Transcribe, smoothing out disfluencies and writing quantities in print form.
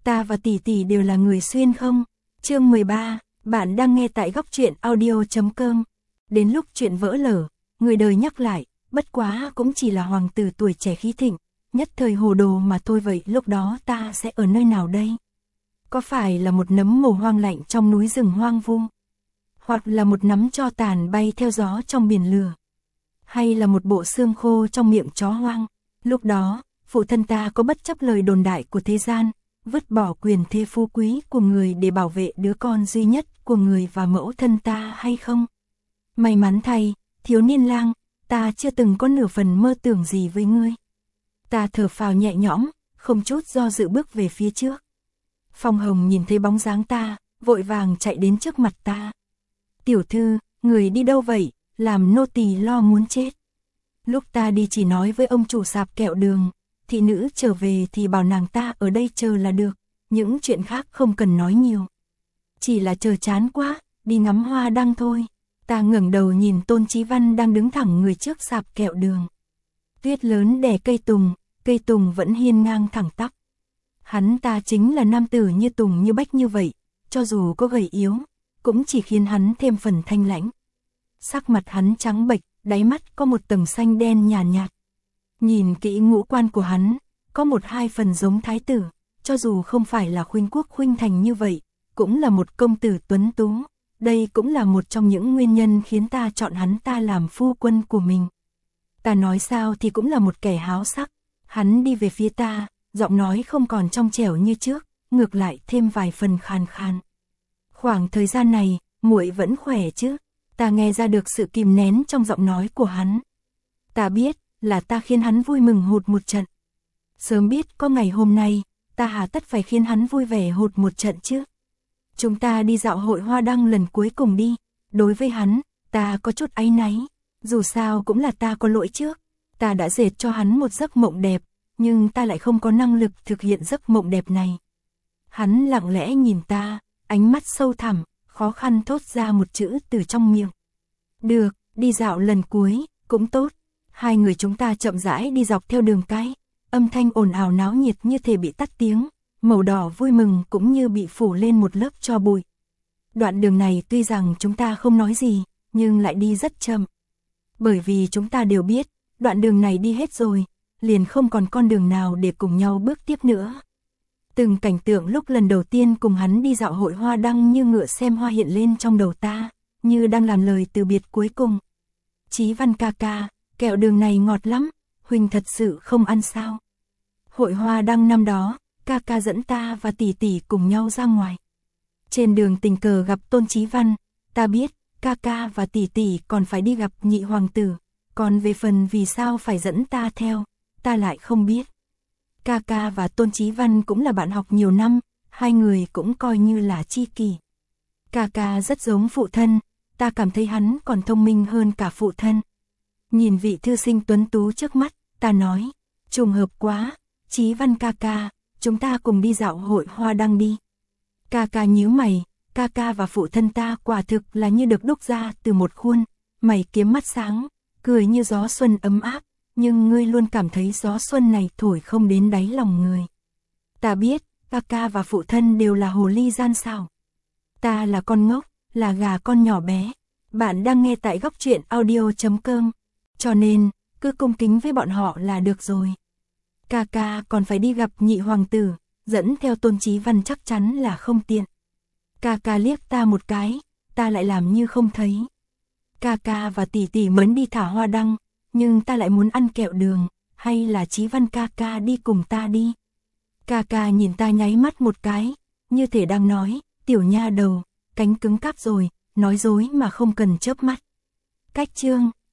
Ta và tỷ tỷ đều là người xuyên không? Chương 13, bạn đang nghe tại góc truyện audio.com. Đến lúc chuyện vỡ lở, người đời nhắc lại, bất quá cũng chỉ là hoàng tử tuổi trẻ khí thịnh, nhất thời hồ đồ mà thôi. Vậy lúc đó ta sẽ ở nơi nào đây? Có phải là một nấm mồ hoang lạnh trong núi rừng hoang vu? Hoặc là một nắm tro tàn bay theo gió trong biển lửa? Hay là một bộ xương khô trong miệng chó hoang? Lúc đó, phụ thân ta có bất chấp lời đồn đại của thế gian, vứt bỏ quyền thế phú quý của người để bảo vệ đứa con duy nhất của người và mẫu thân ta hay không? May mắn thay, thiếu niên lang, ta chưa từng có nửa phần mơ tưởng gì với ngươi. Ta thở phào nhẹ nhõm, không chút do dự bước về phía trước. Phong Hồng nhìn thấy bóng dáng ta, vội vàng chạy đến trước mặt ta. Tiểu thư, người đi đâu vậy, làm nô tỳ lo muốn chết. Lúc ta đi chỉ nói với ông chủ sạp kẹo đường, thị nữ trở về thì bảo nàng ta ở đây chờ là được, những chuyện khác không cần nói nhiều. Chỉ là chờ chán quá, đi ngắm hoa đăng thôi. Ta ngẩng đầu nhìn Tôn Chí Văn đang đứng thẳng người trước sạp kẹo đường. Tuyết lớn đè cây tùng vẫn hiên ngang thẳng tắp. Hắn ta chính là nam tử như tùng như bách như vậy, cho dù có gầy yếu, cũng chỉ khiến hắn thêm phần thanh lãnh. Sắc mặt hắn trắng bệch, đáy mắt có một tầng xanh đen nhàn nhạt. Nhìn kỹ ngũ quan của hắn, có một hai phần giống thái tử, cho dù không phải là khuynh quốc khuynh thành như vậy, cũng là một công tử tuấn tú. Đây cũng là một trong những nguyên nhân khiến ta chọn hắn ta làm phu quân của mình. Ta nói sao thì cũng là một kẻ háo sắc. Hắn đi về phía ta, giọng nói không còn trong trẻo như trước, ngược lại thêm vài phần khàn khàn. Khoảng thời gian này, muội vẫn khỏe chứ? Ta nghe ra được sự kìm nén trong giọng nói của hắn. Ta biết là ta khiến hắn vui mừng hụt một trận. Sớm biết có ngày hôm nay, ta hà tất phải khiến hắn vui vẻ hụt một trận chứ. Chúng ta đi dạo hội hoa đăng lần cuối cùng đi. Đối với hắn, ta có chút áy náy. Dù sao cũng là ta có lỗi trước. Ta đã dệt cho hắn một giấc mộng đẹp, nhưng ta lại không có năng lực thực hiện giấc mộng đẹp này. Hắn lặng lẽ nhìn ta, ánh mắt sâu thẳm, khó khăn thốt ra một chữ từ trong miệng. Được, đi dạo lần cuối, cũng tốt. Hai người chúng ta chậm rãi đi dọc theo đường cái. Âm thanh ồn ào náo nhiệt như thể bị tắt tiếng. Màu đỏ vui mừng cũng như bị phủ lên một lớp tro bụi. Đoạn đường này tuy rằng chúng ta không nói gì, nhưng lại đi rất chậm. Bởi vì chúng ta đều biết, đoạn đường này đi hết rồi, liền không còn con đường nào để cùng nhau bước tiếp nữa. Từng cảnh tượng lúc lần đầu tiên cùng hắn đi dạo hội hoa đăng như ngựa xem hoa hiện lên trong đầu ta, như đang làm lời từ biệt cuối cùng. Chí Văn ca ca, kẹo đường này ngọt lắm, huynh thật sự không ăn sao? Hội hoa đăng năm đó, ca ca dẫn ta và tỷ tỷ cùng nhau ra ngoài. Trên đường tình cờ gặp Tôn Chí Văn, ta biết, ca ca và tỷ tỷ còn phải đi gặp nhị hoàng tử, còn về phần vì sao phải dẫn ta theo, ta lại không biết. Ca ca và Tôn Chí Văn cũng là bạn học nhiều năm, hai người cũng coi như là tri kỷ. Ca ca rất giống phụ thân, ta cảm thấy hắn còn thông minh hơn cả phụ thân. Nhìn vị thư sinh tuấn tú trước mắt, ta nói, trùng hợp quá, Chí Văn ca ca, chúng ta cùng đi dạo hội hoa đăng đi. Ca ca nhíu mày, ca ca và phụ thân ta quả thực là như được đúc ra từ một khuôn, mày kiếm mắt sáng, cười như gió xuân ấm áp, nhưng ngươi luôn cảm thấy gió xuân này thổi không đến đáy lòng người. Ta biết, ca ca và phụ thân đều là hồ ly gian xảo. Ta là con ngốc, là gà con nhỏ bé. Bạn đang nghe tại góc truyện audio.com, cho nên, cứ cung kính với bọn họ là được rồi. Ca ca còn phải đi gặp nhị hoàng tử, dẫn theo Tôn Chí Văn chắc chắn là không tiện. Ca ca liếc ta một cái, ta lại làm như không thấy. Ca ca và tỷ tỷ mến đi thả hoa đăng, nhưng ta lại muốn ăn kẹo đường, hay là Chí Văn ca ca đi cùng ta đi. Ca ca nhìn ta nháy mắt một cái, như thể đang nói, tiểu nha đầu, cánh cứng cáp rồi, nói dối mà không cần chớp mắt. Cách chương